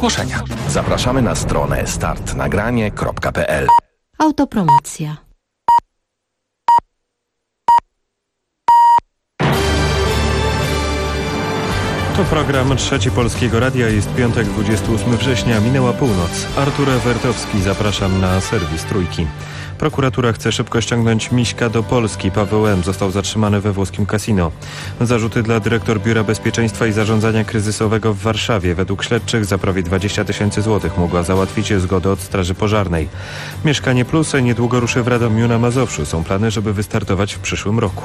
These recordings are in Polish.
zgłoszenia. Zapraszamy na stronę startnagranie.pl. Autopromocja. To program Trzeci Polskiego Radia. Jest piątek, 28 września. Minęła północ. Artur Ewertowski, zapraszam na serwis Trójki. Prokuratura chce szybko ściągnąć Miśka do Polski. Paweł M. został zatrzymany we włoskim kasino. Zarzuty dla dyrektor Biura Bezpieczeństwa i Zarządzania Kryzysowego w Warszawie. Według śledczych za prawie 20 000 złotych mogła załatwić zgodę od Straży Pożarnej. Mieszkanie Plus niedługo ruszy w Radomiu na Mazowszu. Są plany, żeby wystartować w przyszłym roku.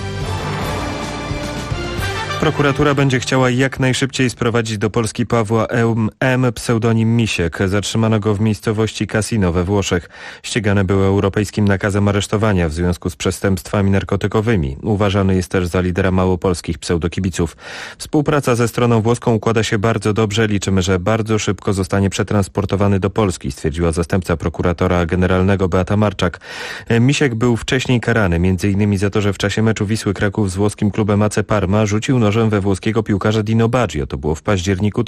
Prokuratura będzie chciała jak najszybciej sprowadzić do Polski Pawła M. pseudonim Misiek. Zatrzymano go w miejscowości Cassino we Włoszech. Ścigany był europejskim nakazem aresztowania w związku z przestępstwami narkotykowymi. Uważany jest też za lidera małopolskich pseudokibiców. Współpraca ze stroną włoską układa się bardzo dobrze. Liczymy, że bardzo szybko zostanie przetransportowany do Polski, stwierdziła zastępca prokuratora generalnego Beata Marczak. Misiek był wcześniej karany, m.in. za to, że w czasie meczu Wisły Kraków z włoskim klubem AC Parma rzucił nożem we włoskiego piłkarza Dino Baggio. To było w październiku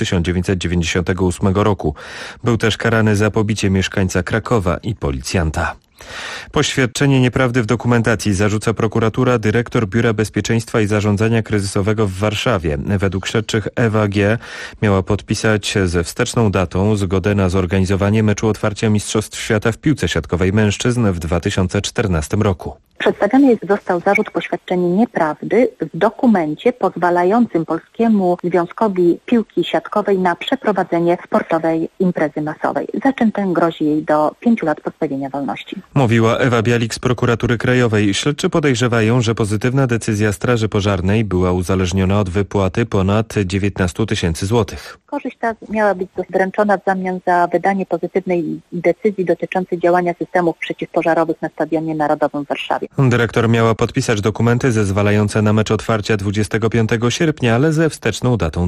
1998 roku. Był też karany za pobicie mieszkańca Krakowa i policjanta. Poświadczenie nieprawdy w dokumentacji zarzuca prokuratura dyrektor Biura Bezpieczeństwa i Zarządzania Kryzysowego w Warszawie. Według śledczych Ewa G. miała podpisać ze wsteczną datą zgodę na zorganizowanie meczu otwarcia Mistrzostw Świata w piłce siatkowej mężczyzn w 2014 roku. Przedstawiony został zarzut poświadczenia nieprawdy w dokumencie pozwalającym Polskiemu Związkowi Piłki Siatkowej na przeprowadzenie sportowej imprezy masowej. Za czym ten grozi jej do 5 lat pozbawienia wolności. Mówiła Ewa Bialik z Prokuratury Krajowej. Śledczy podejrzewają, że pozytywna decyzja Straży Pożarnej była uzależniona od wypłaty ponad 19 000 złotych. Korzyść ta miała być wręczona w zamian za wydanie pozytywnej decyzji dotyczącej działania systemów przeciwpożarowych na Stadionie Narodowym w Warszawie. Dyrektor miała podpisać dokumenty zezwalające na mecz otwarcia 25 sierpnia, ale ze wsteczną datą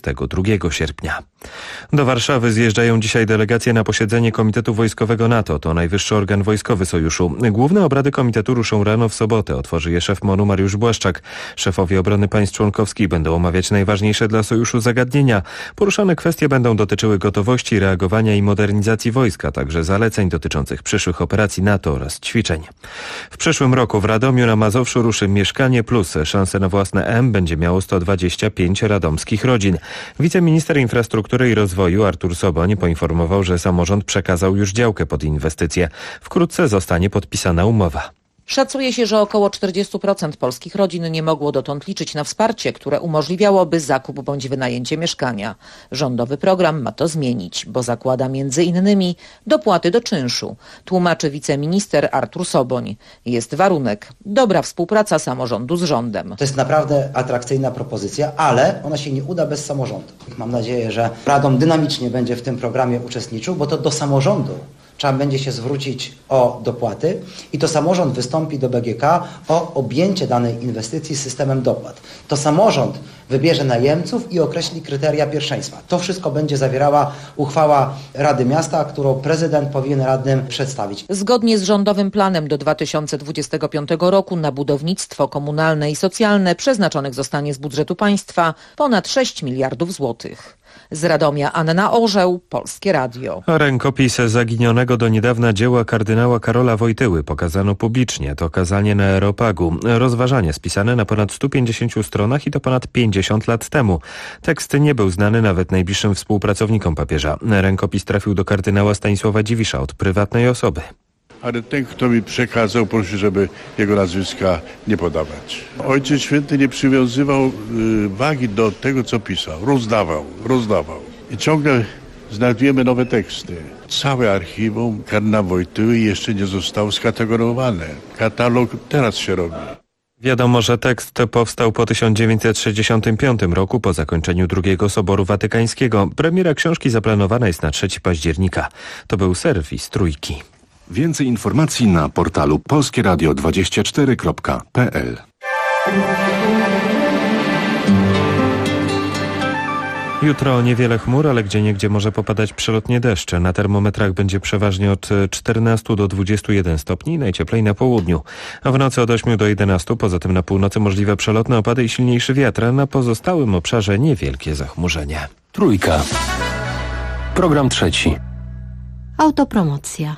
22 sierpnia. Do Warszawy zjeżdżają dzisiaj delegacje na posiedzenie Komitetu Wojskowego NATO. To najwyższy organ wojskowy sojuszu. Główne obrady komitetu ruszą rano w sobotę. Otworzy je szef MON-u Mariusz Błaszczak. Szefowie obrony państw członkowskich będą omawiać najważniejsze dla sojuszu zagadnienia. Poruszane kwestie będą dotyczyły gotowości, reagowania i modernizacji wojska, także zaleceń dotyczących przyszłych operacji NATO oraz ćwiczeń. W przyszłym roku w Radomiu na Mazowszu ruszy Mieszkanie Plus. Szansę na własne M będzie miało 125 radomskich rodzin. Wiceminister Infrastruktury i Rozwoju Artur Soboń poinformował, że samorząd przekazał już działkę pod inwestycje. Wkrótce zostanie podpisana umowa. Szacuje się, że około 40% polskich rodzin nie mogło dotąd liczyć na wsparcie, które umożliwiałoby zakup bądź wynajęcie mieszkania. Rządowy program ma to zmienić, bo zakłada między innymi dopłaty do czynszu, tłumaczy wiceminister Artur Soboń. Jest warunek: dobra współpraca samorządu z rządem. To jest naprawdę atrakcyjna propozycja, ale ona się nie uda bez samorządu. Mam nadzieję, że Radom dynamicznie będzie w tym programie uczestniczył, bo to do samorządu trzeba będzie się zwrócić o dopłaty i to samorząd wystąpi do BGK o objęcie danej inwestycji systemem dopłat. To samorząd wybierze najemców i określi kryteria pierwszeństwa. To wszystko będzie zawierała uchwała Rady Miasta, którą prezydent powinien radnym przedstawić. Zgodnie z rządowym planem do 2025 roku na budownictwo komunalne i socjalne przeznaczonych zostanie z budżetu państwa ponad 6 miliardów złotych. Z Radomia Anna Orzeł, Polskie Radio. Rękopis zaginionego do niedawna dzieła kardynała Karola Wojtyły pokazano publicznie. To kazanie na Areopagu. Rozważanie spisane na ponad 150 stronach i to ponad 50 lat temu. Tekst nie był znany nawet najbliższym współpracownikom papieża. Rękopis trafił do kardynała Stanisława Dziwisza od prywatnej osoby. Ale ten, kto mi przekazał, prosi, żeby jego nazwiska nie podawać. Ojciec Święty nie przywiązywał wagi do tego, co pisał. Rozdawał. I ciągle znajdujemy nowe teksty. Całe archiwum kardynała Wojtyły jeszcze nie zostało skategorizowane. Katalog teraz się robi. Wiadomo, że tekst powstał po 1965 roku, po zakończeniu II Soboru Watykańskiego. Premiera książki zaplanowana jest na 3 października. To był serwis Trójki. Więcej informacji na portalu polskieradio24.pl. Jutro niewiele chmur, ale gdzieniegdzie może popadać przelotnie deszcz. Na termometrach będzie przeważnie od 14 do 21 stopni, najcieplej na południu. A w nocy od 8 do 11, poza tym na północy możliwe przelotne opady i silniejszy wiatr, a na pozostałym obszarze niewielkie zachmurzenie. Trójka. Program trzeci. Autopromocja.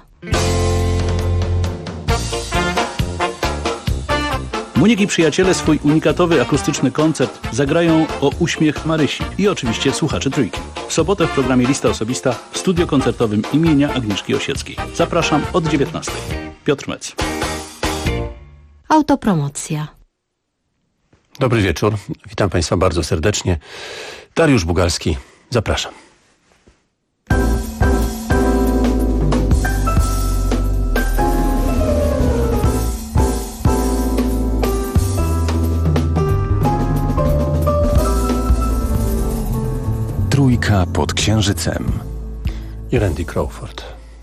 Monik i przyjaciele swój unikatowy akustyczny koncert zagrają o uśmiech Marysi i oczywiście słuchaczy Trójki. W sobotę w programie Lista Osobista w studio koncertowym imienia Agnieszki Osieckiej. Zapraszam od 19. Piotr Mec. Autopromocja. Dobry wieczór. Witam Państwa bardzo serdecznie. Dariusz Bugalski. Zapraszam. Trójka pod księżycem. I Randy Crawford.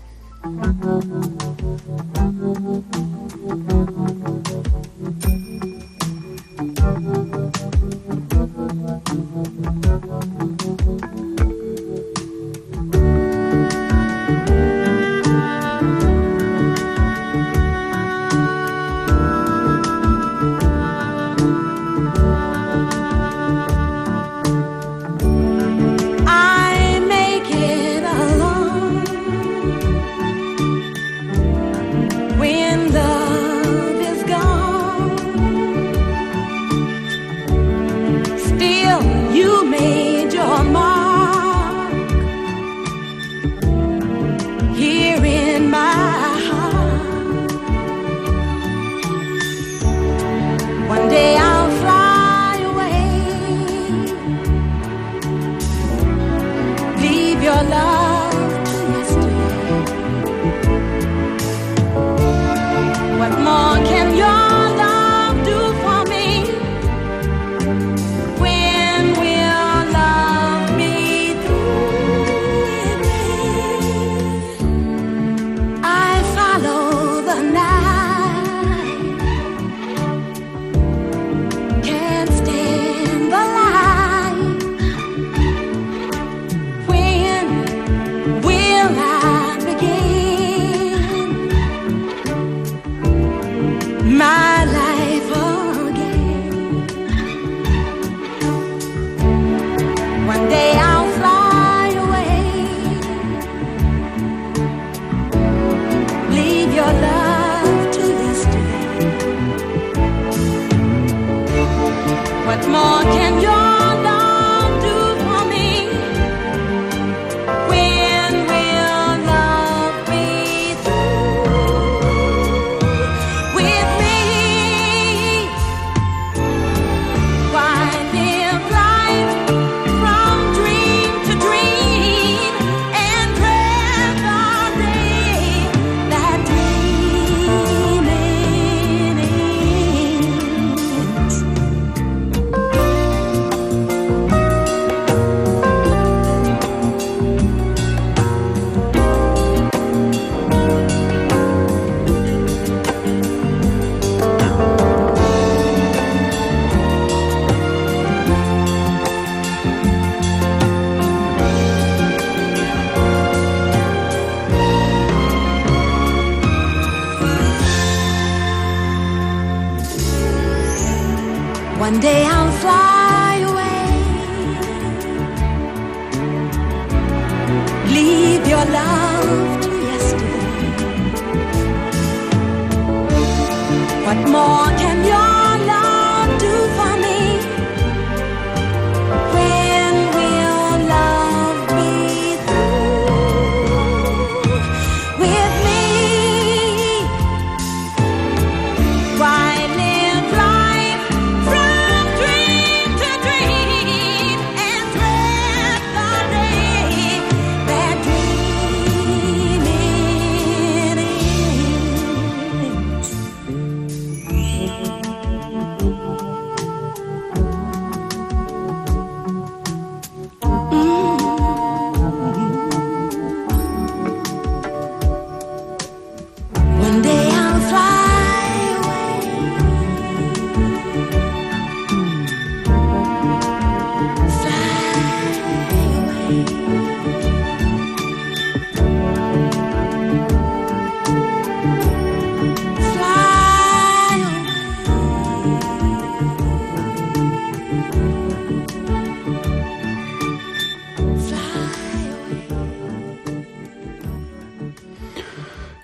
One day I'll fly away, leave your love to yesterday. What more can your love do for me? When will love be through with me? Why live life from dream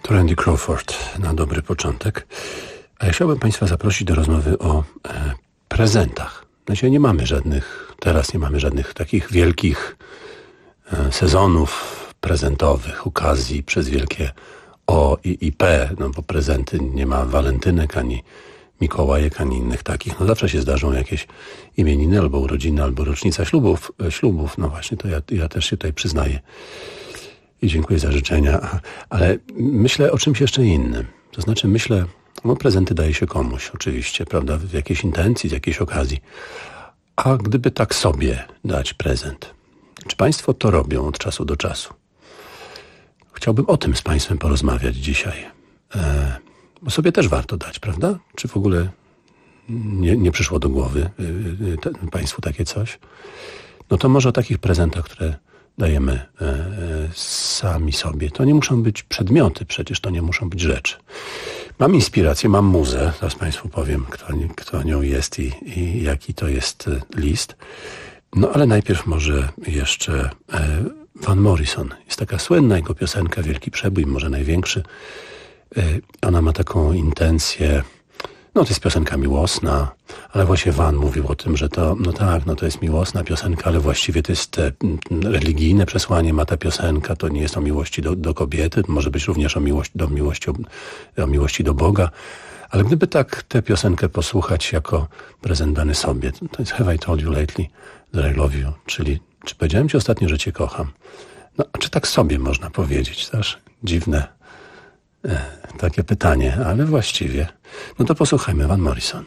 To Randy Crawford na dobry początek. A ja chciałbym Państwa zaprosić do rozmowy o prezentach. Znaczy teraz nie mamy żadnych takich wielkich sezonów prezentowych, okazji przez wielkie O i P, no bo prezenty nie ma walentynek, ani Mikołajek, ani innych takich. No zawsze się zdarzą jakieś imieniny, albo urodziny, albo rocznica ślubów. No właśnie, to ja też się tutaj przyznaję i dziękuję za życzenia, ale myślę o czymś jeszcze innym. To znaczy prezenty daje się komuś oczywiście, prawda, w jakiejś intencji, z jakiejś okazji. A gdyby tak sobie dać prezent, czy Państwo to robią od czasu do czasu? Chciałbym o tym z Państwem porozmawiać dzisiaj. Bo sobie też warto dać, prawda? Czy w ogóle nie przyszło do głowy Państwu takie coś? No to może o takich prezentach, które dajemy sami sobie. To nie muszą być przedmioty, przecież to nie muszą być rzeczy. Mam inspirację, mam muzę, zaraz Państwu powiem, kto nią jest i jaki to jest list. No ale najpierw może jeszcze Van Morrison. Jest taka słynna jego piosenka, wielki przebój, może największy. Ona ma taką intencję, to jest piosenka miłosna, ale właśnie Van mówił o tym, że to jest miłosna piosenka, ale właściwie to jest religijne przesłanie ma ta piosenka, to nie jest o miłości do kobiety, może być również o miłości do Boga, ale gdyby tak tę piosenkę posłuchać jako prezent dany sobie, to jest Have I Told You Lately That I Love You, czyli czy powiedziałem Ci ostatnio, że Cię kocham? No, a czy tak sobie można powiedzieć? Też dziwne takie pytanie, ale właściwie. No to posłuchajmy Van Morrison.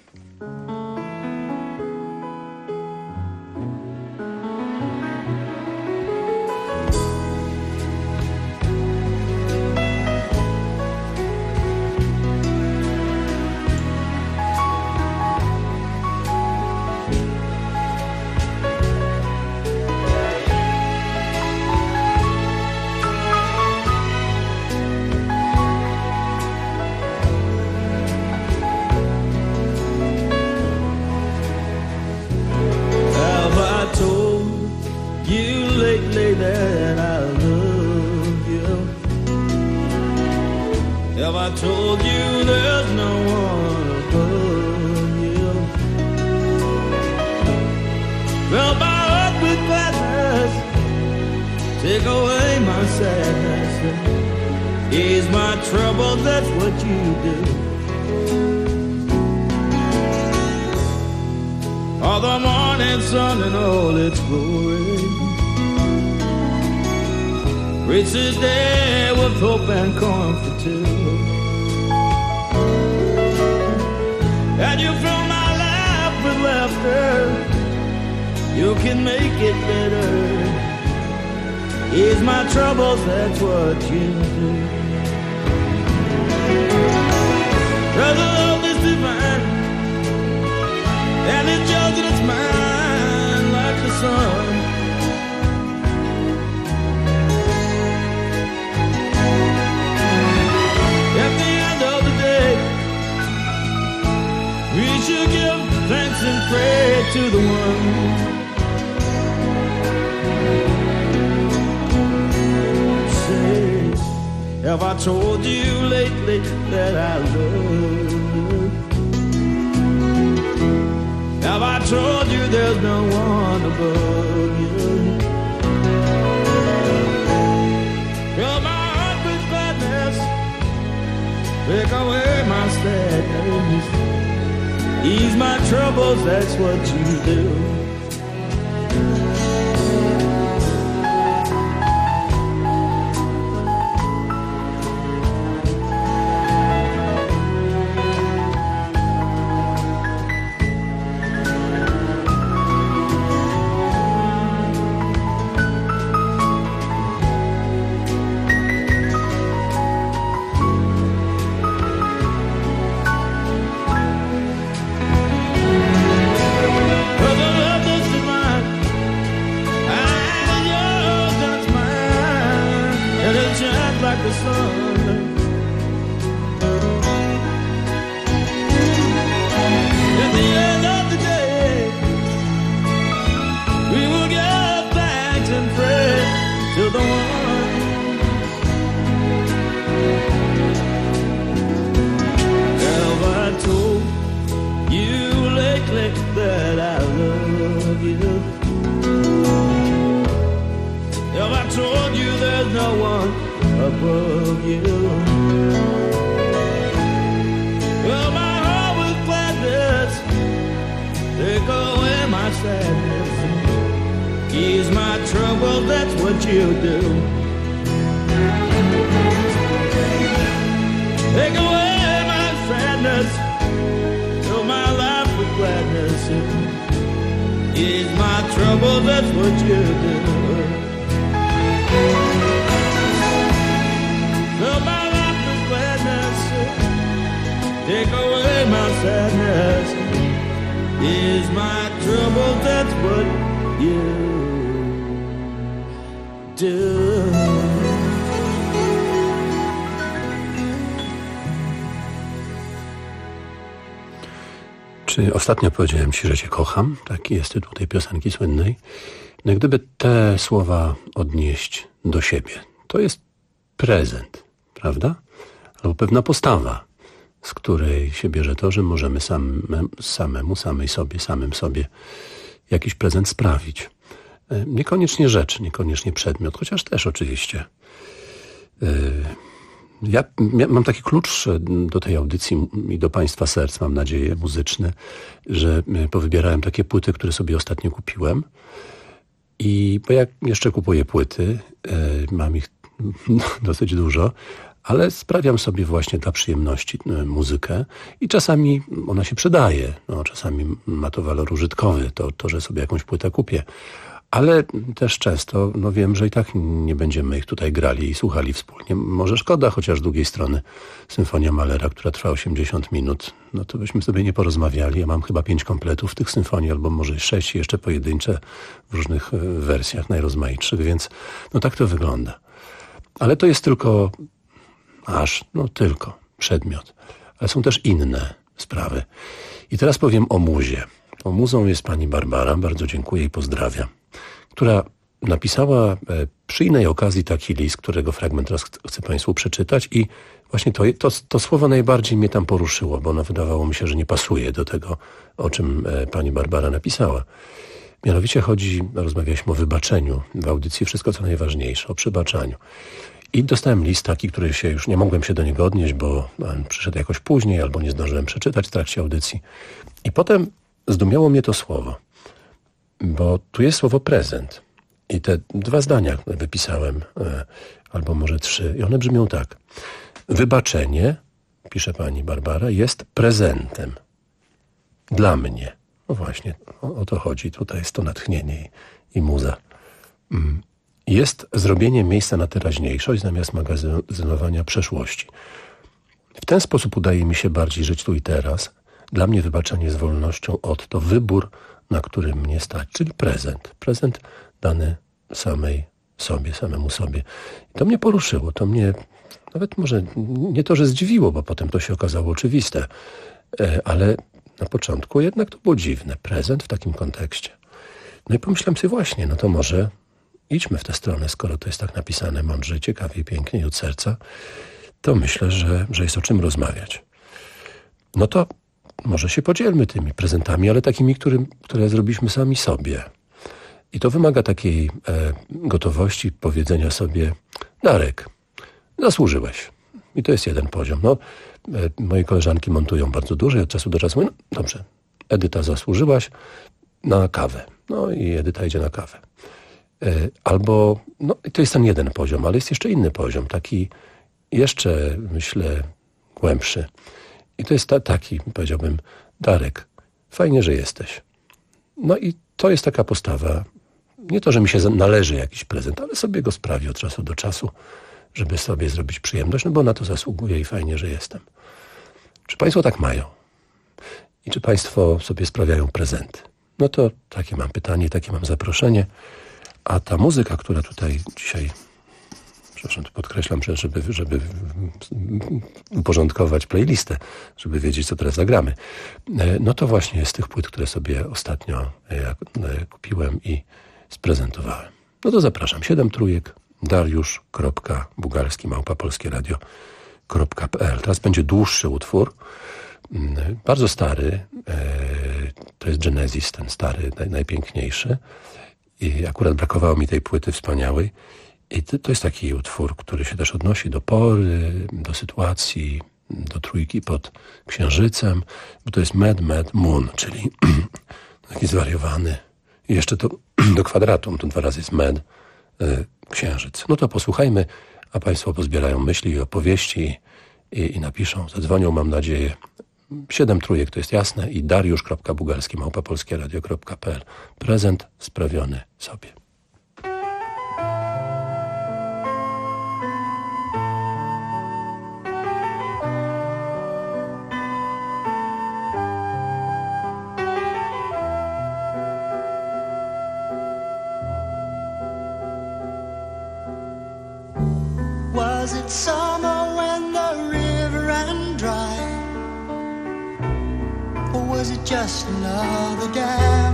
And you fill my life with laughter. You can make it better. Ease my troubles, that's what you do. Cause the love is divine, and it's yours and it's mine like the sun. At the end of the day, we should give thanks and pray to the one. Say, have I told you lately that I love you? Have I told you there's no one above you? Fill my heart with gladness, take away my sadness, ease my troubles, that's what you do. above you. If I told you there's no one above you. Well, my heart with gladness, take away my sadness, ease my trouble, that's what you do. Take away my sadness, fill my life with gladness, ease my trouble, that's what you do. Fill my life with gladness, take away my sadness, ease my trouble, that's what you do. Czy ostatnio powiedziałem ci, że cię kocham? Taki jest tytuł tej piosenki słynnej. No i gdyby te słowa odnieść do siebie, to jest prezent, prawda? Albo pewna postawa, z której się bierze to, że możemy samym sobie jakiś prezent sprawić. Niekoniecznie rzecz, niekoniecznie przedmiot, chociaż też oczywiście. Ja mam taki klucz do tej audycji i do Państwa serc, mam nadzieję, muzyczny, że powybierałem takie płyty, które sobie ostatnio kupiłem. Bo ja jeszcze kupuję płyty, mam ich dosyć dużo, ale sprawiam sobie właśnie dla przyjemności muzykę i czasami ona się przydaje. No, czasami ma to walor użytkowy, to, że sobie jakąś płytę kupię. Ale też często wiem, że i tak nie będziemy ich tutaj grali i słuchali wspólnie. Może szkoda, chociaż z drugiej strony Symfonia Mahlera, która trwa 80 minut, no to byśmy sobie nie porozmawiali. Ja mam chyba 5 kompletów tych symfonii, albo może 6 jeszcze pojedyncze w różnych wersjach najrozmaitszych, więc tak to wygląda. Ale to jest tylko przedmiot. Ale są też inne sprawy. I teraz powiem o muzie. Tą muzą jest pani Barbara, bardzo dziękuję i pozdrawiam, która napisała przy innej okazji taki list, którego fragment teraz chcę Państwu przeczytać i właśnie to słowo najbardziej mnie tam poruszyło, bo ono wydawało mi się, że nie pasuje do tego, o czym pani Barbara napisała. Mianowicie rozmawialiśmy o wybaczeniu w audycji Wszystko co najważniejsze, o przebaczaniu. I dostałem list taki, który już nie mogłem się do niego odnieść, bo przyszedł jakoś później albo nie zdążyłem przeczytać w trakcie audycji. I potem zdumiało mnie to słowo, bo tu jest słowo prezent. I te 2 zdania wypisałem, albo może 3, i one brzmią tak. Wybaczenie, pisze pani Barbara, jest prezentem dla mnie. No właśnie, o to chodzi. Tutaj jest to natchnienie i muza. Jest zrobienie miejsca na teraźniejszość zamiast magazynowania przeszłości. W ten sposób udaje mi się bardziej żyć tu i teraz. Dla mnie wybaczenie z wolnością to wybór, na który mnie stać, czyli prezent. Prezent dany samemu sobie. I to mnie poruszyło, to mnie nawet może nie to, że zdziwiło, bo potem to się okazało oczywiste, ale na początku jednak to było dziwne. Prezent w takim kontekście. No i pomyślałem sobie właśnie, to może idźmy w tę stronę, skoro to jest tak napisane mądrze, ciekawie, pięknie i od serca, to myślę, że jest o czym rozmawiać. No to może się podzielmy tymi prezentami, ale takimi, które zrobiliśmy sami sobie. I to wymaga takiej gotowości powiedzenia sobie: Darek, zasłużyłeś. I to jest jeden poziom. Moje koleżanki montują bardzo dużo i od czasu do czasu mówię: dobrze, Edyta, zasłużyłaś na kawę. I Edyta idzie na kawę. Albo, i to jest ten jeden poziom, ale jest jeszcze inny poziom, taki jeszcze, myślę, głębszy. I to jest taki, powiedziałbym: Darek, fajnie, że jesteś. I to jest taka postawa, nie to, że mi się należy jakiś prezent, ale sobie go sprawię od czasu do czasu, żeby sobie zrobić przyjemność, bo na to zasługuję i fajnie, że jestem. Czy Państwo tak mają? I czy Państwo sobie sprawiają prezenty? To takie mam pytanie, takie mam zaproszenie. A ta muzyka, która tutaj dzisiaj, przepraszam, to podkreślam, żeby uporządkować playlistę, żeby wiedzieć, co teraz zagramy, to właśnie jest z tych płyt, które sobie ostatnio kupiłem i sprezentowałem. To zapraszam. 7 trójek, dariusz.bugalski@polskieradio.pl. Teraz będzie dłuższy utwór, bardzo stary. to jest Genesis, ten stary, najpiękniejszy. I akurat brakowało mi tej płyty wspaniałej. I to jest taki utwór, który się też odnosi do pory, do sytuacji, do trójki pod księżycem, bo to jest Mad Moon, czyli taki zwariowany. I jeszcze to do kwadratum, to 2 razy jest Mad, księżyc. No to posłuchajmy, a Państwo pozbierają myśli i opowieści i napiszą, zadzwonią, mam nadzieję. 7 trójek, to jest jasne, i dariusz.bugalski@polskieradio.pl. Prezent sprawiony sobie. Was it summer when the river ran dry? Or was it just another dam?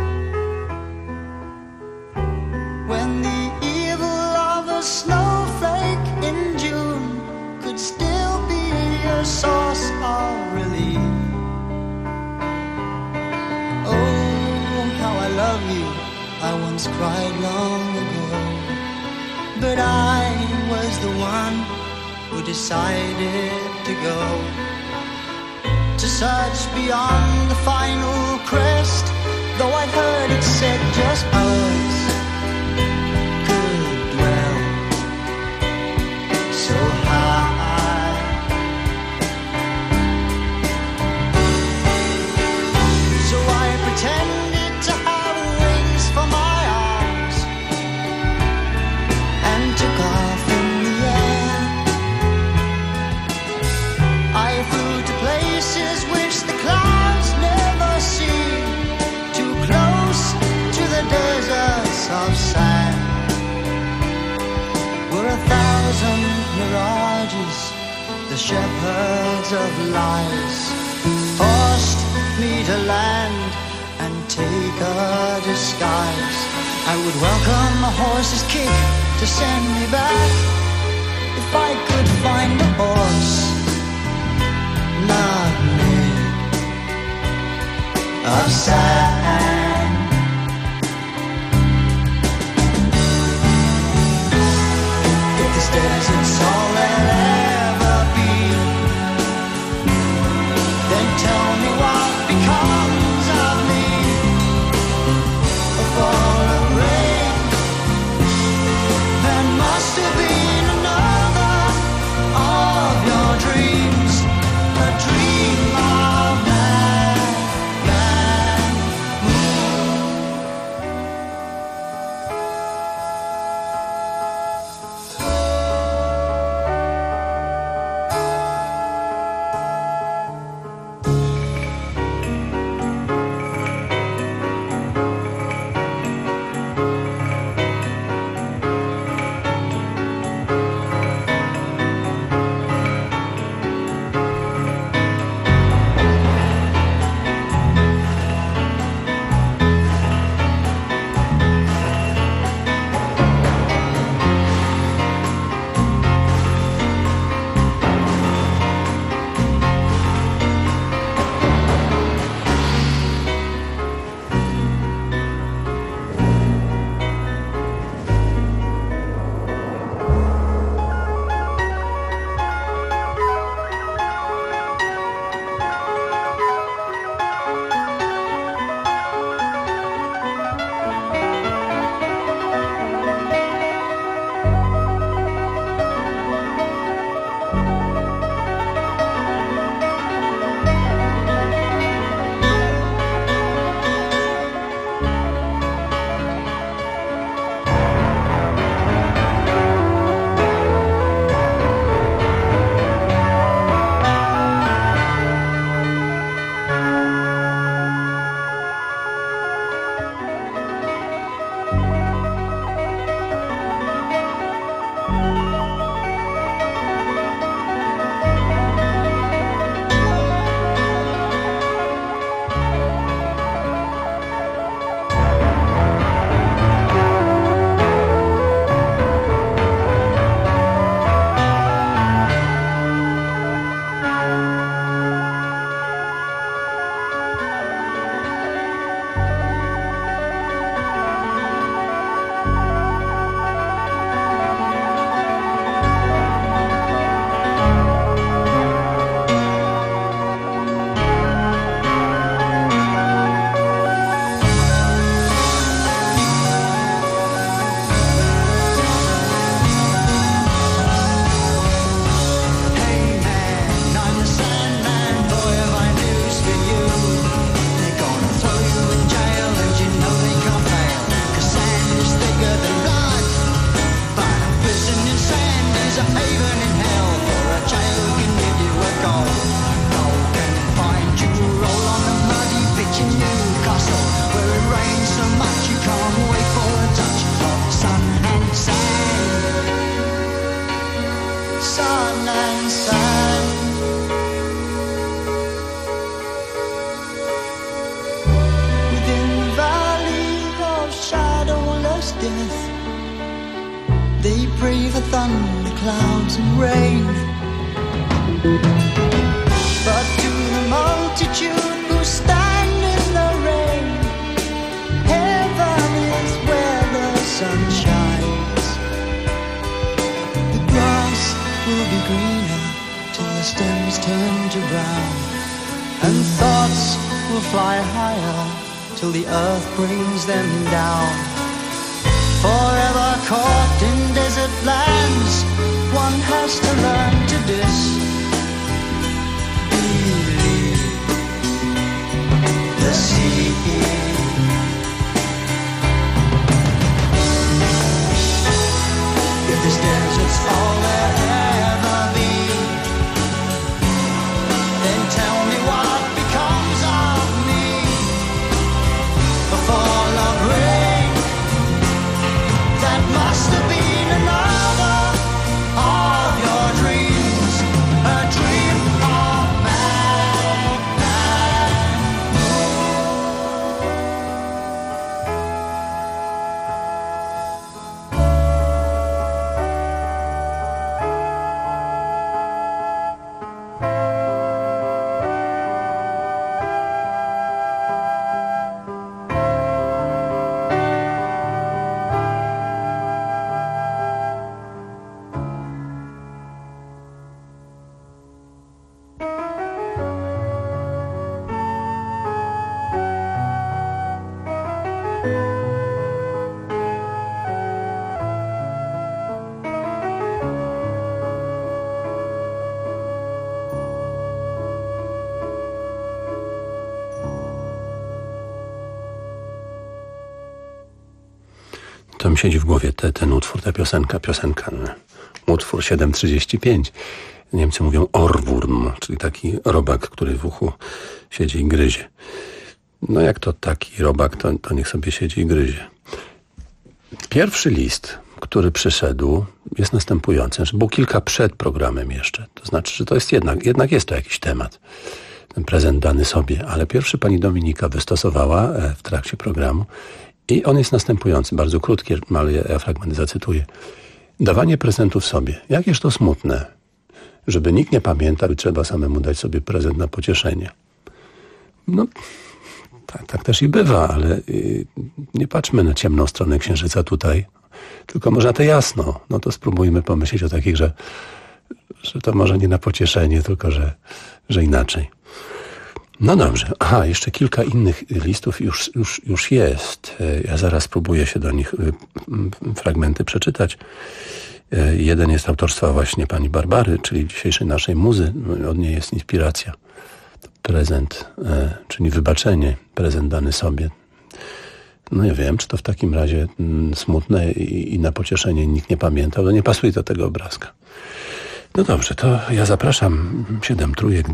When the evil of a snowflake in June could still be a source of relief. Oh, how I love you, I once cried long ago. But I was the one who decided to go to search beyond the final crest, though I'd heard it said just birds could dwell so high. So I pretended to have wings for my arms and took off in the air. I flew to places which the clouds never see, too close to the deserts of sand, where 1,000 mirages, the shepherds of lies, forced me to land and take a disguise. I would welcome a horse's kick to send me back, if I could find a horse not made of sand. If this desert's all there'll ever be, then tell me what becomes of me. A fall of rain, there must have been another of your dreams, a dream of Mad Moon. sun and sand. Within the valley of shadowless death, they pray for thunder, clouds and rain. But to the multitude who stand in the rain, heaven is where the sun shines. The grass will be greener till the stems turn to brown, and thoughts will fly higher till the earth brings them down. Forever caught in desert lands, one has to learn to disbelieve. The sea. If this desert's all there ever be, then tell me what becomes of me. A fall of rain, that must have been another of your dreams, a dream of To mi siedzi w głowie ten utwór, ta piosenka, utwór 7:35. Niemcy mówią Ohrwurm, czyli taki robak, który w uchu siedzi i gryzie. No jak to taki robak, to niech sobie siedzi i gryzie. Pierwszy list, który przyszedł, jest następujący. Był kilka przed programem jeszcze. To znaczy, że to jest jednak jest to jakiś temat. Ten prezent dany sobie. Ale pierwszy pani Dominika wystosowała w trakcie programu i on jest następujący. Bardzo krótki, ale ja fragment zacytuję. Dawanie prezentów sobie. Jakież to smutne, żeby nikt nie pamiętał i trzeba samemu dać sobie prezent na pocieszenie. No, tak też i bywa, ale nie patrzmy na ciemną stronę księżyca tutaj, tylko może na tę jasno. No to spróbujmy pomyśleć o takich, że to może nie na pocieszenie, tylko że inaczej. No dobrze. Aha, jeszcze kilka innych listów już jest. Ja zaraz spróbuję się do nich fragmenty przeczytać. Jeden jest autorstwa właśnie pani Barbary, czyli dzisiejszej naszej muzy. Od niej jest inspiracja. Prezent, czyli wybaczenie, prezent dany sobie. No nie wiem, czy to w takim razie smutne i na pocieszenie nikt nie pamiętał. To nie pasuje do tego obrazka. No dobrze, to ja zapraszam 7 trójek,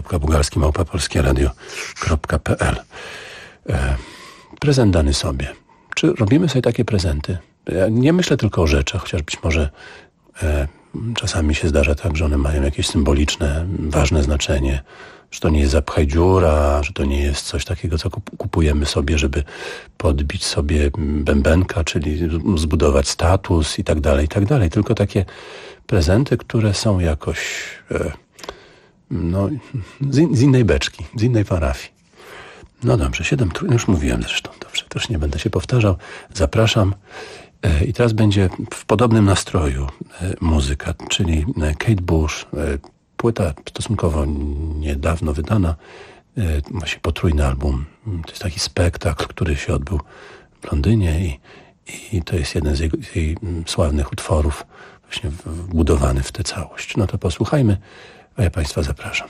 dariusz.bugalski@polskieradio.pl. Prezent dany sobie. Czy robimy sobie takie prezenty? Ja nie myślę tylko o rzeczach, chociaż być może czasami się zdarza tak, że one mają jakieś symboliczne, ważne znaczenie, że to nie jest zapchaj dziura, że to nie jest coś takiego, co kupujemy sobie, żeby podbić sobie bębenka, czyli zbudować status i tak dalej, tylko takie prezenty, które są jakoś z innej beczki, z innej parafii. No dobrze, 7 trójek, już mówiłem zresztą, dobrze, też nie będę się powtarzał. Zapraszam. I teraz będzie w podobnym nastroju muzyka, czyli Kate Bush, płyta stosunkowo niedawno wydana, właśnie potrójny album. To jest taki spektakl, który się odbył w Londynie i to jest jeden z jej sławnych utworów, właśnie wbudowany w tę całość. No to posłuchajmy, a ja Państwa zapraszam.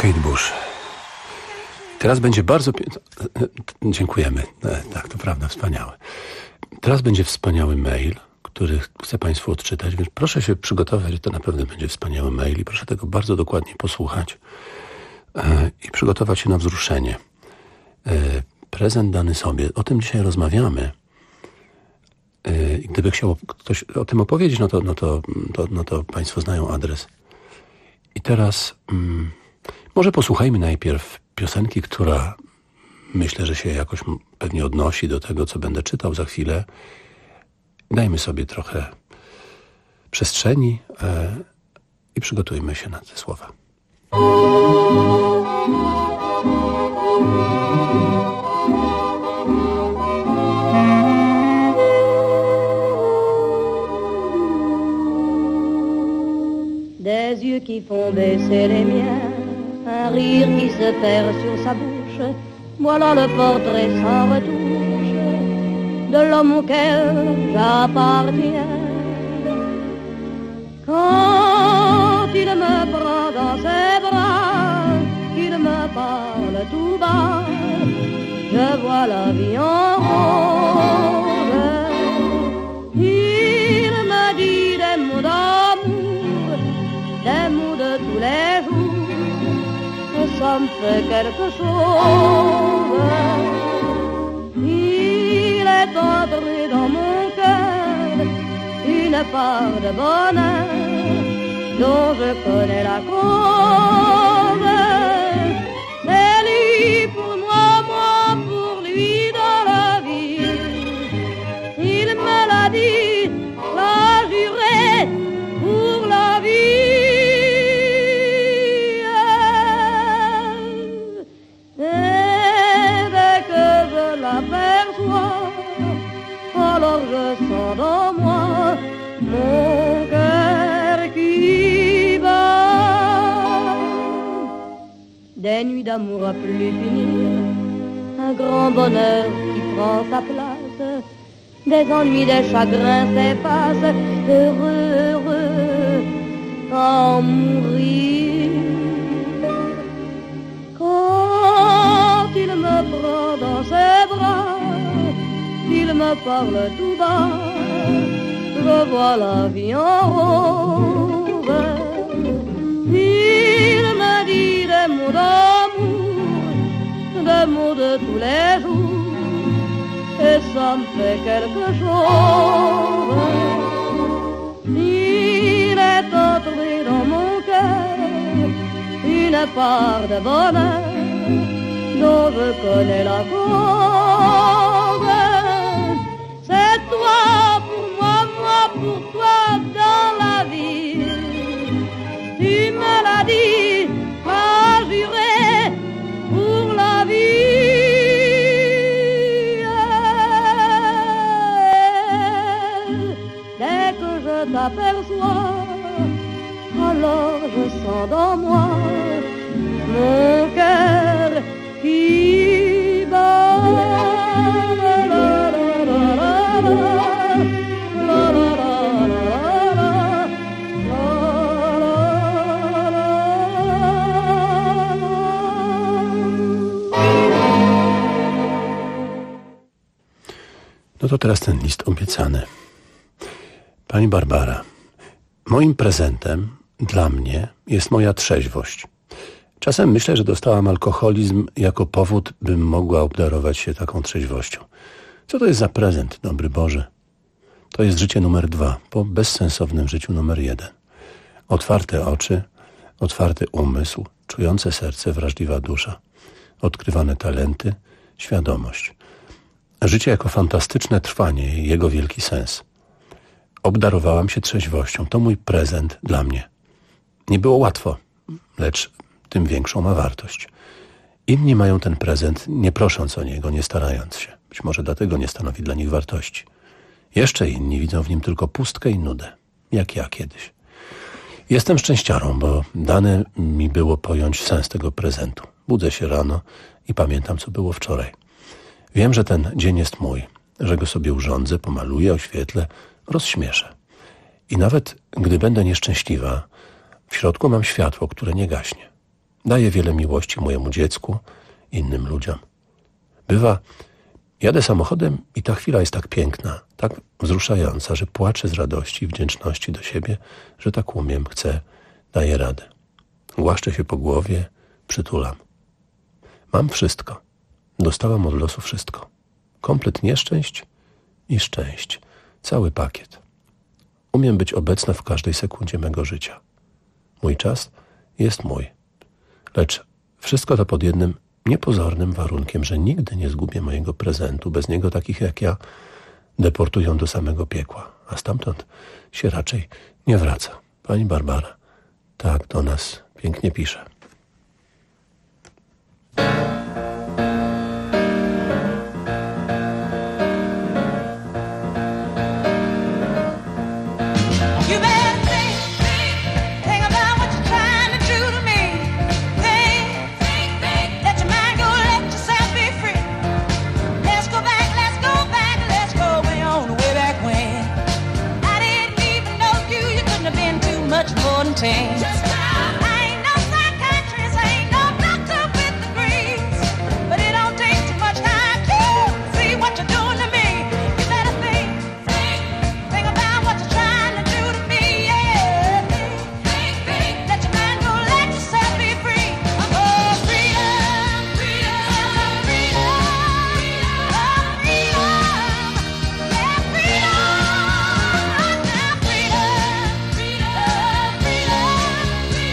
Kate Bush. Teraz będzie bardzo... Dziękujemy. Tak, to prawda, wspaniałe. Teraz będzie wspaniały mail, który chcę Państwu odczytać, więc proszę się przygotować, że to naprawdę będzie wspaniały mail i proszę tego bardzo dokładnie posłuchać i przygotować się na wzruszenie. Prezent dany sobie. O tym dzisiaj rozmawiamy. Gdyby chciał ktoś o tym opowiedzieć, no to Państwo znają adres. I teraz może posłuchajmy najpierw piosenki, która myślę, że się jakoś pewnie odnosi do tego, co będę czytał za chwilę. Dajmy sobie trochę przestrzeni i przygotujmy się na te słowa. Des yeux qui font baisser les miens, un rire qui se perd sur sa bouche, voilà le portrait sans retouche de l'homme auquel j'appartiens. Quand il me prend dans ses bras, qu'il me parle tout bas, je vois la vie en rose. Il me dit des mots d'amour, des mots de tous les jours, et ça me fait quelque chose. Il est entré dans mon cœur une part de bonheur dont je connais la cause. C'est lui pour moi, moi pour lui dans la vie. Il me l'a dit, l'a juré pour la vie. Et dès que je l'aperçois, alors je sens dans moi mon cœur qui bat. Des nuits d'amour à plus finir, un grand bonheur qui prend sa place, des ennuis, des chagrins s'effacent, heureux, heureux, en mourir. Quand il me prend dans ses bras, il me parle tout bas, je vois la vie en rose. Il me dit des mots d'amour, des mots de tous les jours, et ça me fait quelque chose. Il est entré dans mon cœur une part de bonheur dont je connais la cause. C'est toi pour moi, moi pour toi dans la vie. Tu me l'as dit, m'as juré pour la vie. Dès que je t'aperçois, alors je sens dans moi mon cœur qui bat. No to teraz ten list obiecany. Pani Barbara, moim prezentem dla mnie jest moja trzeźwość. Czasem myślę, że dostałam alkoholizm jako powód, bym mogła obdarować się taką trzeźwością. Co to jest za prezent, dobry Boże? To jest życie numer 2, po bezsensownym życiu numer 1. Otwarte oczy, otwarty umysł, czujące serce, wrażliwa dusza. Odkrywane talenty, świadomość. Życie jako fantastyczne trwanie i jego wielki sens. Obdarowałam się trzeźwością. To mój prezent dla mnie. Nie było łatwo, lecz tym większą ma wartość. Inni mają ten prezent, nie prosząc o niego, nie starając się. Być może dlatego nie stanowi dla nich wartości. Jeszcze inni widzą w nim tylko pustkę i nudę, jak ja kiedyś. Jestem szczęściarą, bo dane mi było pojąć sens tego prezentu. Budzę się rano i pamiętam, co było wczoraj. Wiem, że ten dzień jest mój, że go sobie urządzę, pomaluję, oświetlę, rozśmieszę. I nawet gdy będę nieszczęśliwa, w środku mam światło, które nie gaśnie. Daje wiele miłości mojemu dziecku, innym ludziom. Bywa, jadę samochodem i ta chwila jest tak piękna, tak wzruszająca, że płaczę z radości i wdzięczności do siebie, że tak umiem, chcę, daję radę. Głaszczę się po głowie, przytulam. Mam wszystko. Dostałam od losu wszystko. Komplet nieszczęść i szczęść. Cały pakiet. Umiem być obecna w każdej sekundzie mego życia. Mój czas jest mój. Lecz wszystko to pod jednym niepozornym warunkiem, że nigdy nie zgubię mojego prezentu. Bez niego takich jak ja deportują do samego piekła. A stamtąd się raczej nie wraca. Pani Barbara tak do nas pięknie pisze. Ain't no psychiatrist, ain't no doctor with degrees, but it don't take too much time to see what you're doing to me. You better think about what you're trying to do to me. Yeah, think, let your mind go, let yourself be free. Oh, freedom, freedom, freedom, oh, freedom, yeah, freedom, now freedom, freedom.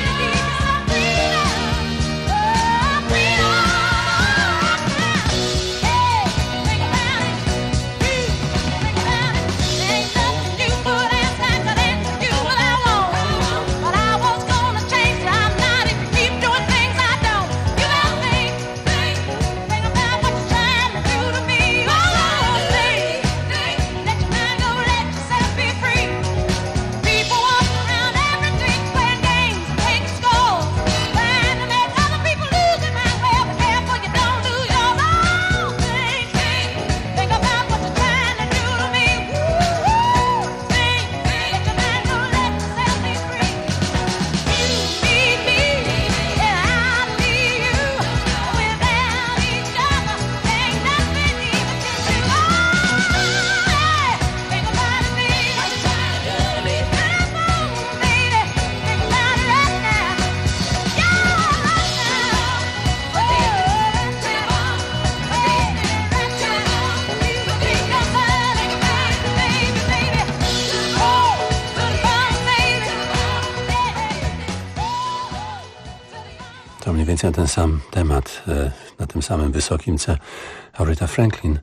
To mniej więcej na ten sam temat, na tym samym wysokim C. Aretha Franklin,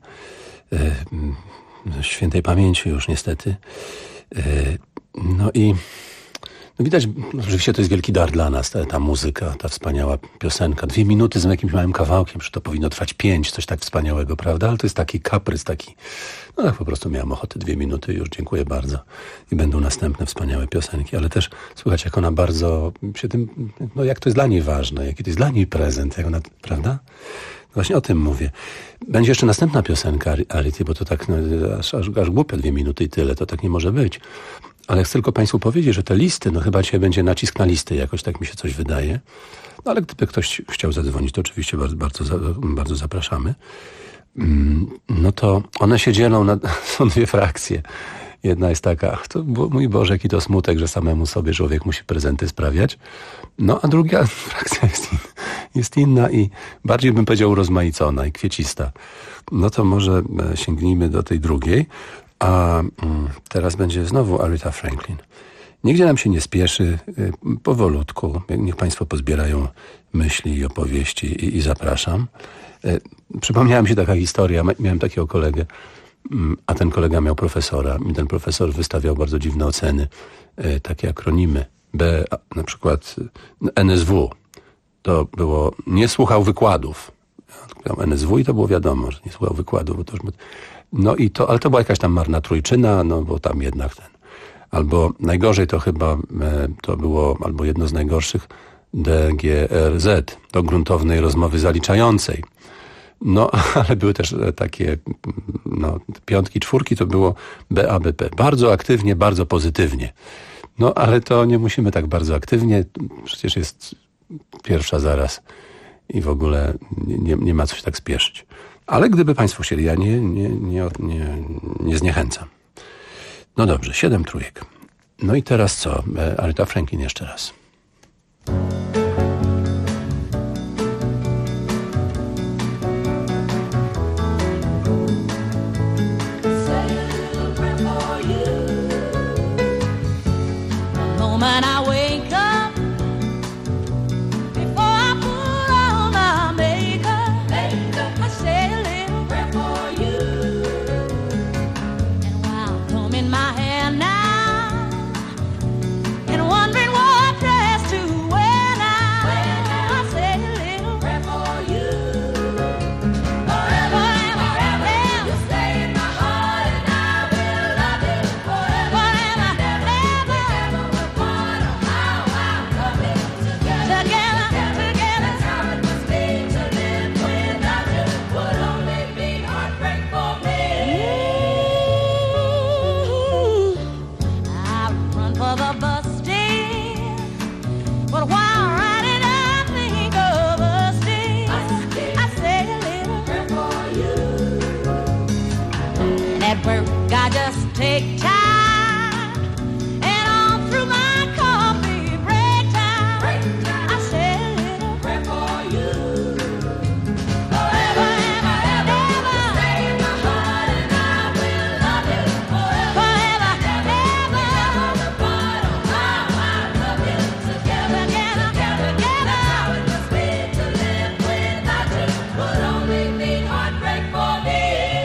świętej pamięci już niestety. No i widać, oczywiście to jest wielki dar dla nas, ta muzyka, ta wspaniała piosenka. 2 minuty z jakimś małym kawałkiem, że to powinno trwać 5, coś tak wspaniałego, prawda? Ale to jest taki kaprys, taki, no tak po prostu miałem ochotę 2 minuty, już dziękuję bardzo. I będą następne wspaniałe piosenki, ale też słuchać, jak ona bardzo się tym, no jak to jest dla niej ważne, jaki to jest dla niej prezent, jak ona, prawda? Właśnie o tym mówię. Będzie jeszcze następna piosenka Arety, bo to tak no, aż głupio 2 minuty i tyle, to tak nie może być. Ale chcę tylko Państwu powiedzieć, że te listy, no chyba dzisiaj będzie nacisk na listy, jakoś tak mi się coś wydaje. No ale gdyby ktoś chciał zadzwonić, to oczywiście bardzo zapraszamy. No to one się dzielą na, są 2 frakcje. Jedna jest taka, to mój Boże, jaki to smutek, że samemu sobie człowiek musi prezenty sprawiać. No a druga frakcja jest inna i bardziej bym powiedział urozmaicona i kwiecista. No to może sięgnijmy do tej drugiej. A teraz będzie znowu Aretha Franklin. Nigdzie nam się nie spieszy, powolutku. Niech Państwo pozbierają myśli i opowieści i zapraszam. Przypomniała mi się taka historia. Miałem takiego kolegę, a ten kolega miał profesora. I ten profesor wystawiał bardzo dziwne oceny, takie akronimy. B, na przykład NSW. To było, nie słuchał wykładów. NSW i to było wiadomo, że nie słuchał wykładów. Bo to już... No i to, ale to była jakaś tam marna trójczyna, no bo tam jednak ten. Albo najgorzej to chyba, to było, albo jedno z najgorszych, DGRZ, do gruntownej rozmowy zaliczającej. No, ale były też takie, no, 5, 4 to było BABP. Bardzo aktywnie, bardzo pozytywnie. No, ale to nie musimy tak bardzo aktywnie, przecież jest pierwsza zaraz i w ogóle nie ma co się tak spieszyć. Ale gdyby państwo chcieli, ja nie zniechęcam. No dobrze, 7 trójek. No i teraz co? Aretha Franklin jeszcze raz. Moment I wake up, before I put on my makeup, I say a little prayer for you. And while combing my hair now, and wondering what dress to wear now, I say a little prayer for you. Forever, forever, you stay in my heart, and I will love you forever, forever, ever. I just take time, and all through my coffee break time, I say a little prayer for you. Forever, ever, ever, stay in my heart, and I will love you forever, ever, ever. Apart, oh how I love you together, together. That's how it must be to live without you. Would only mean heartbreak for me.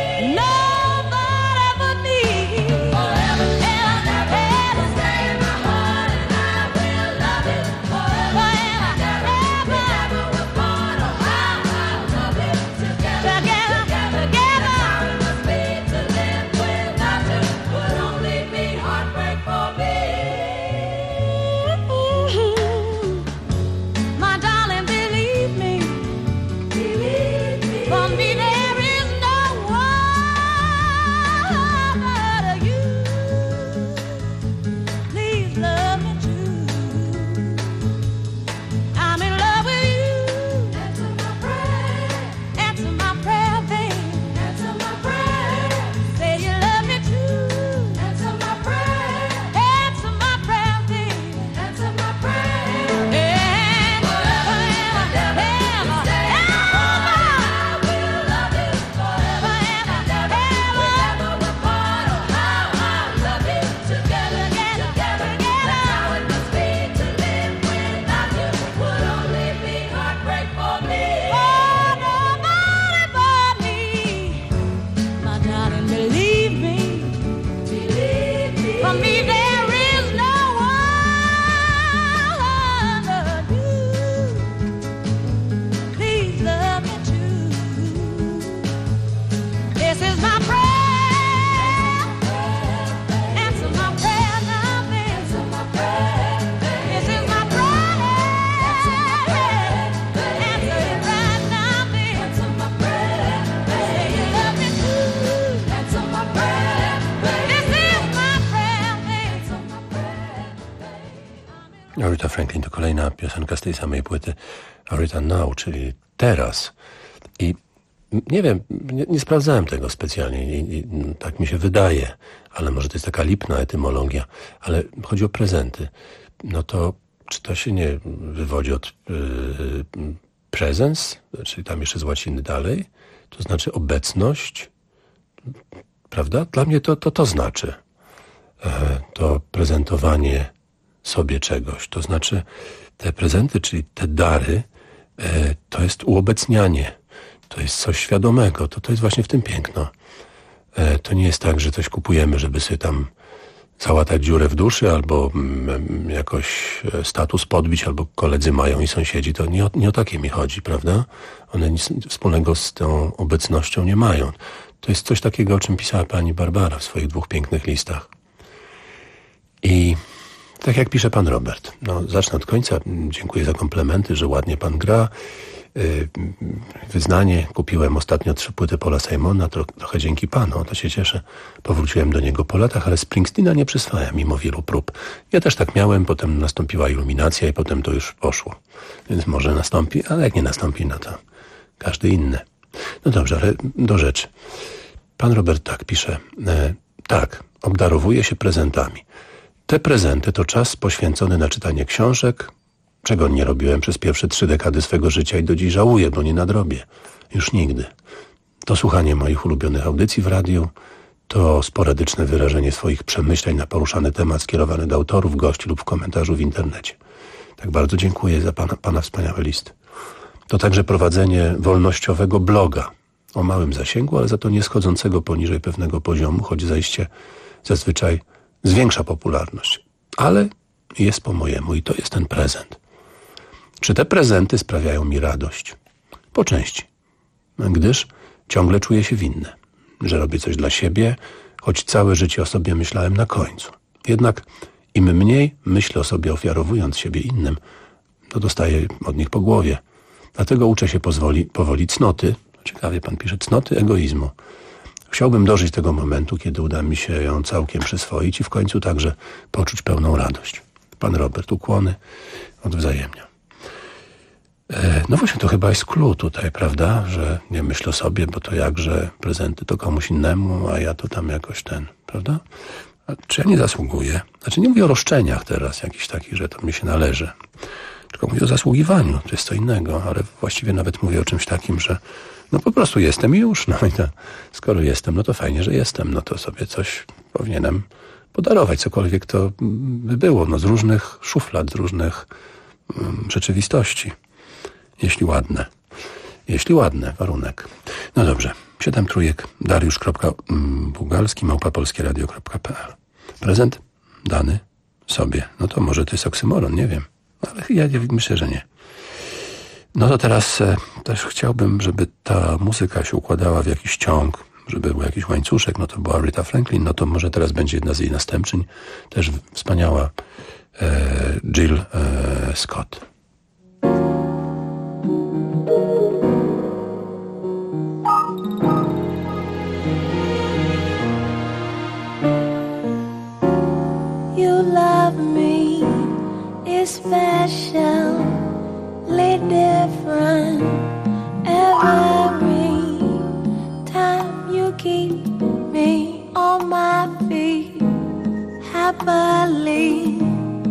Aretha Franklin to kolejna piosenka z tej samej płyty Aretha Now, czyli teraz. I nie wiem, nie sprawdzałem tego specjalnie i tak mi się wydaje, ale może to jest taka lipna etymologia, ale chodzi o prezenty. No to czy to się nie wywodzi od presence, czyli tam jeszcze z łaciny dalej, to znaczy obecność, prawda? Dla mnie to znaczy to prezentowanie sobie czegoś. To znaczy te prezenty, czyli te dary, to jest uobecnianie. To jest coś świadomego. To jest właśnie w tym piękno. To nie jest tak, że coś kupujemy, żeby sobie tam załatać dziurę w duszy, albo jakoś status podbić, albo koledzy mają i sąsiedzi. To nie o takie mi chodzi, prawda? One nic wspólnego z tą obecnością nie mają. To jest coś takiego, o czym pisała pani Barbara w swoich 2 pięknych listach. I tak jak pisze pan Robert, no zacznę od końca. Dziękuję za komplementy, że ładnie pan gra. wyznanie. Kupiłem ostatnio 3 płyty Paula Simona, trochę dzięki panu, to się cieszę. Powróciłem do niego po latach, ale Springsteena nie przyswałem mimo wielu prób. Ja też tak miałem, potem nastąpiła iluminacja i potem to już poszło. Więc może nastąpi, ale jak nie nastąpi, no to każdy inny. No dobrze, ale do rzeczy. Pan Robert tak pisze. Tak, obdarowuje się prezentami. Te prezenty to czas poświęcony na czytanie książek, czego nie robiłem przez pierwsze 3 dekady swego życia i do dziś żałuję, bo nie nadrobię. Już nigdy. To słuchanie moich ulubionych audycji w radiu, to sporadyczne wyrażenie swoich przemyśleń na poruszany temat skierowany do autorów, gości lub w komentarzu w internecie. Tak bardzo dziękuję za pana wspaniałe listy. To także prowadzenie wolnościowego bloga o małym zasięgu, ale za to nie schodzącego poniżej pewnego poziomu, choć zajście zazwyczaj zwiększa popularność. Ale jest po mojemu i to jest ten prezent. Czy te prezenty sprawiają mi radość? Po części. Gdyż ciągle czuję się winny, że robię coś dla siebie, choć całe życie o sobie myślałem na końcu. Jednak im mniej myślę o sobie ofiarowując siebie innym, to dostaję od nich po głowie. Dlatego uczę się powoli cnoty, ciekawie pan pisze, cnoty egoizmu. Chciałbym dożyć tego momentu, kiedy uda mi się ją całkiem przyswoić i w końcu także poczuć pełną radość. Pan Robert, ukłony odwzajemnia. No właśnie, to chyba jest clue tutaj, prawda? Że nie myślę o sobie, bo to jakże prezenty to komuś innemu, a ja to tam jakoś prawda? A czy ja nie zasługuję? Znaczy nie mówię o roszczeniach teraz jakichś takich, że to mi się należy. Tylko mówię o zasługiwaniu, to jest co innego, ale właściwie nawet mówię o czymś takim, że no po prostu jestem i już, no i to, skoro jestem, no to fajnie, że jestem, no to sobie coś powinienem podarować, cokolwiek to by było, no z różnych szuflad, z różnych rzeczywistości. Jeśli ładne, warunek. No dobrze, 7 trójek, dariusz.bugalski@polskieradio.pl. Prezent dany sobie. No to może to jest oksymoron, nie wiem. Ale ja myślę, że nie. No to teraz też chciałbym, żeby ta muzyka się układała w jakiś ciąg, żeby był jakiś łańcuszek. No to była Rita Franklin, no to może teraz będzie jedna z jej następczyń. Też wspaniała Jill Scott. You love me especially different every time you keep me on my feet, happily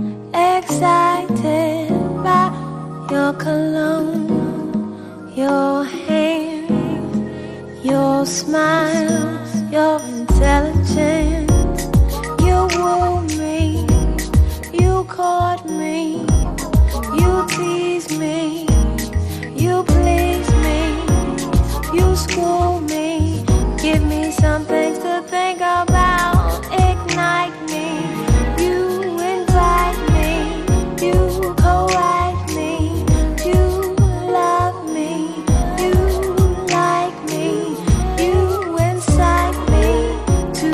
excited by your cologne, your hair, your smile, your intelligence. You woo me, you court me, you tease me, you please me, you school me, give me something to think about, ignite me, you invite me, you co-write me, you love me, you like me, you incite me to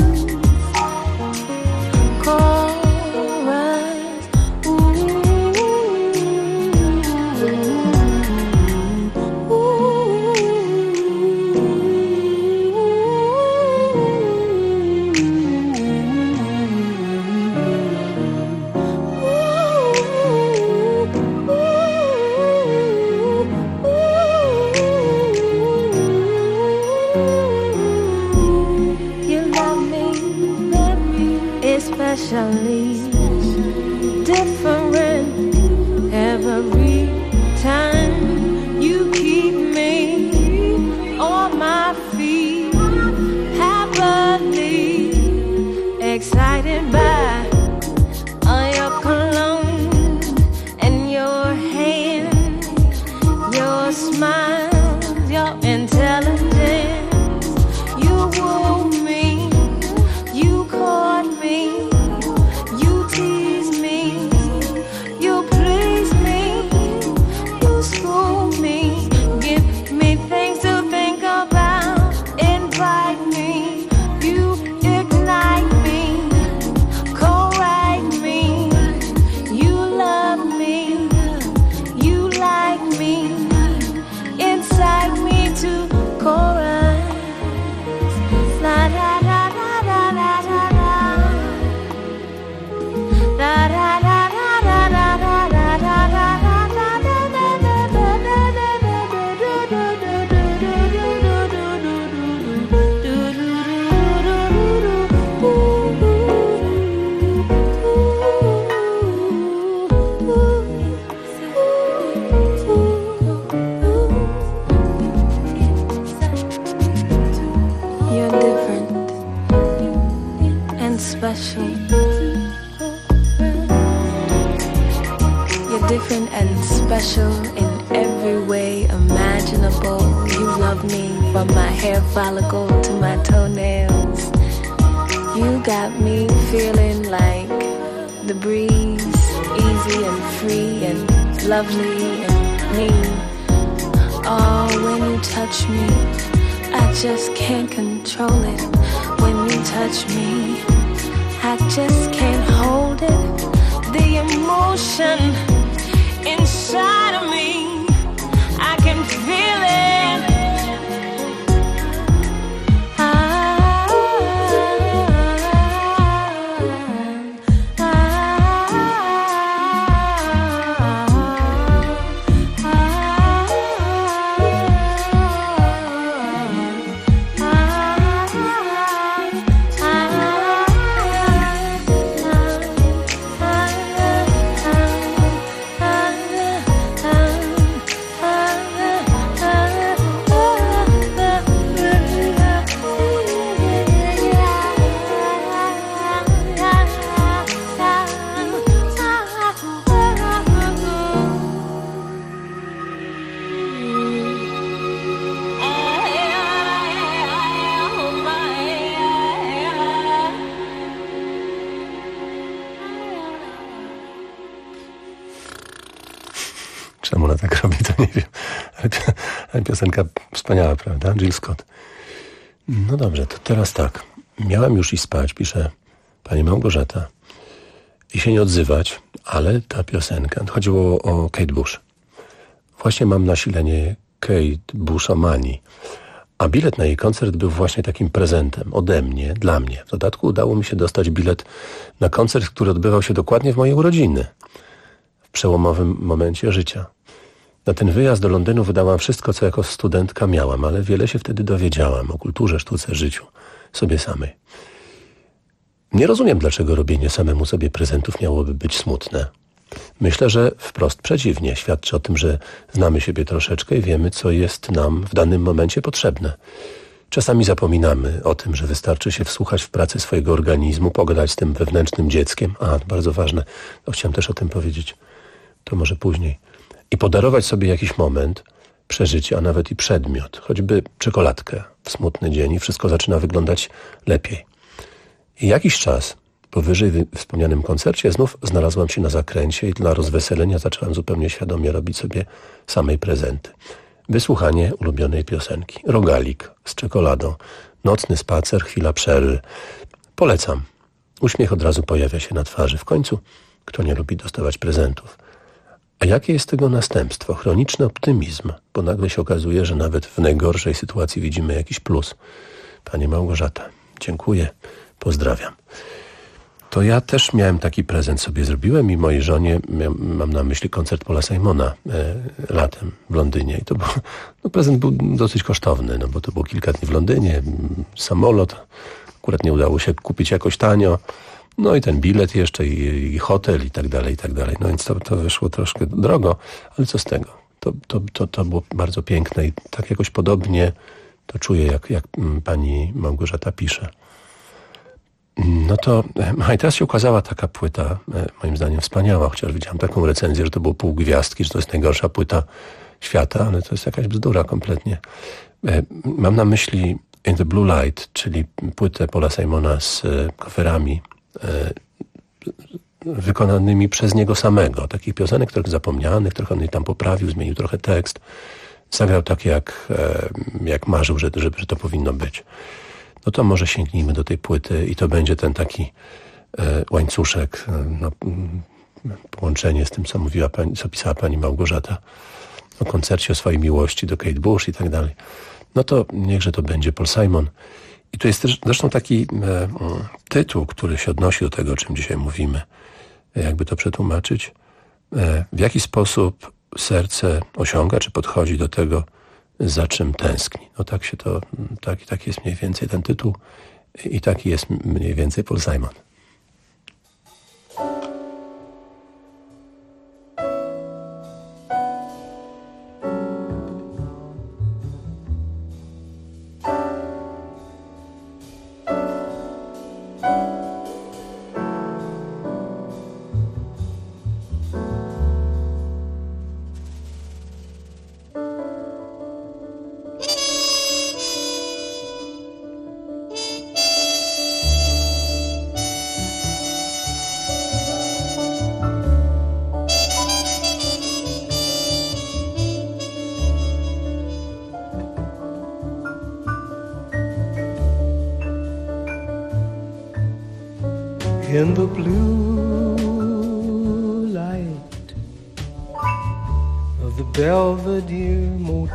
chorus. You love me especially different every time you keep me on my feet, happily excited by your cologne and your hand, your smile, your intelligence. You woo me, you court me, you tease me, you please me, you school me, give me things to think about, invite me, you ignite me different and special in every way imaginable. You love me from my hair follicle to my toenails. You got me feeling like the breeze, easy and free and lovely and me. Oh, when you touch me, I just can't control it. When you touch me, I just can't hold it. The emotion inside of me, I can feel it. Czemu ona tak robi, to nie wiem. Ale piosenka wspaniała, prawda? Jill Scott. No dobrze, to teraz tak. Miałem już iść spać, pisze pani Małgorzata, i się nie odzywać, ale ta piosenka, chodziło o Kate Bush. Właśnie mam nasilenie Kate Bushomanii, a bilet na jej koncert był właśnie takim prezentem ode mnie, dla mnie. W dodatku udało mi się dostać bilet na koncert, który odbywał się dokładnie w mojej urodziny, w przełomowym momencie życia. Na ten wyjazd do Londynu wydałam wszystko, co jako studentka miałam, ale wiele się wtedy dowiedziałam o kulturze, sztuce, życiu, sobie samej. Nie rozumiem, dlaczego robienie samemu sobie prezentów miałoby być smutne. Myślę, że wprost przeciwnie. Świadczy o tym, że znamy siebie troszeczkę i wiemy, co jest nam w danym momencie potrzebne. Czasami zapominamy o tym, że wystarczy się wsłuchać w pracę swojego organizmu, pogadać z tym wewnętrznym dzieckiem. Bardzo ważne. Chciałem też o tym powiedzieć. To może później. I podarować sobie jakiś moment, przeżycie, a nawet i przedmiot. Choćby czekoladkę w smutny dzień i wszystko zaczyna wyglądać lepiej. I jakiś czas po wyżej wspomnianym koncercie znów znalazłam się na zakręcie i dla rozweselenia zaczęłam zupełnie świadomie robić sobie samej prezenty. Wysłuchanie ulubionej piosenki, rogalik z czekoladą, nocny spacer, chwila przerwy. Polecam. Uśmiech od razu pojawia się na twarzy. W końcu, kto nie lubi dostawać prezentów? A jakie jest tego następstwo? Chroniczny optymizm, bo nagle się okazuje, że nawet w najgorszej sytuacji widzimy jakiś plus. Pani Małgorzata, dziękuję, pozdrawiam. To ja też miałem taki prezent, sobie zrobiłem i mojej żonie, mam na myśli koncert Paula Simona latem w Londynie. I to był, prezent był dosyć kosztowny, bo to było kilka dni w Londynie, samolot, akurat nie udało się kupić jakoś tanio, no i ten bilet jeszcze i hotel i tak dalej, i tak dalej. No więc to wyszło troszkę drogo, ale co z tego? To było bardzo piękne i tak jakoś podobnie to czuję, jak pani Małgorzata pisze. No to, i teraz się ukazała taka płyta, moim zdaniem wspaniała, chociaż widziałem taką recenzję, że to było pół gwiazdki, że to jest najgorsza płyta świata, ale to jest jakaś bzdura kompletnie. Mam na myśli In the Blue Light, czyli płytę Paula Simona z coverami wykonanymi przez niego samego. Takich piosenek trochę zapomnianych, trochę on je tam poprawił, zmienił trochę tekst. Zagrał tak, jak marzył, że to powinno być. No to może sięgnijmy do tej płyty i to będzie ten taki łańcuszek, połączenie z tym, co pisała pani Małgorzata o koncercie, o swojej miłości do Kate Bush i tak dalej. No to niechże to będzie Paul Simon. I tu jest też zresztą taki tytuł, który się odnosi do tego, o czym dzisiaj mówimy. Jakby to przetłumaczyć? W jaki sposób serce osiąga, czy podchodzi do tego, za czym tęskni. No tak się to, tak jest mniej więcej ten tytuł i taki jest mniej więcej Paul Simon. in the blue light of the Belvedere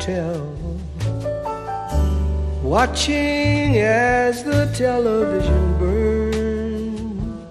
Motel, watching as the television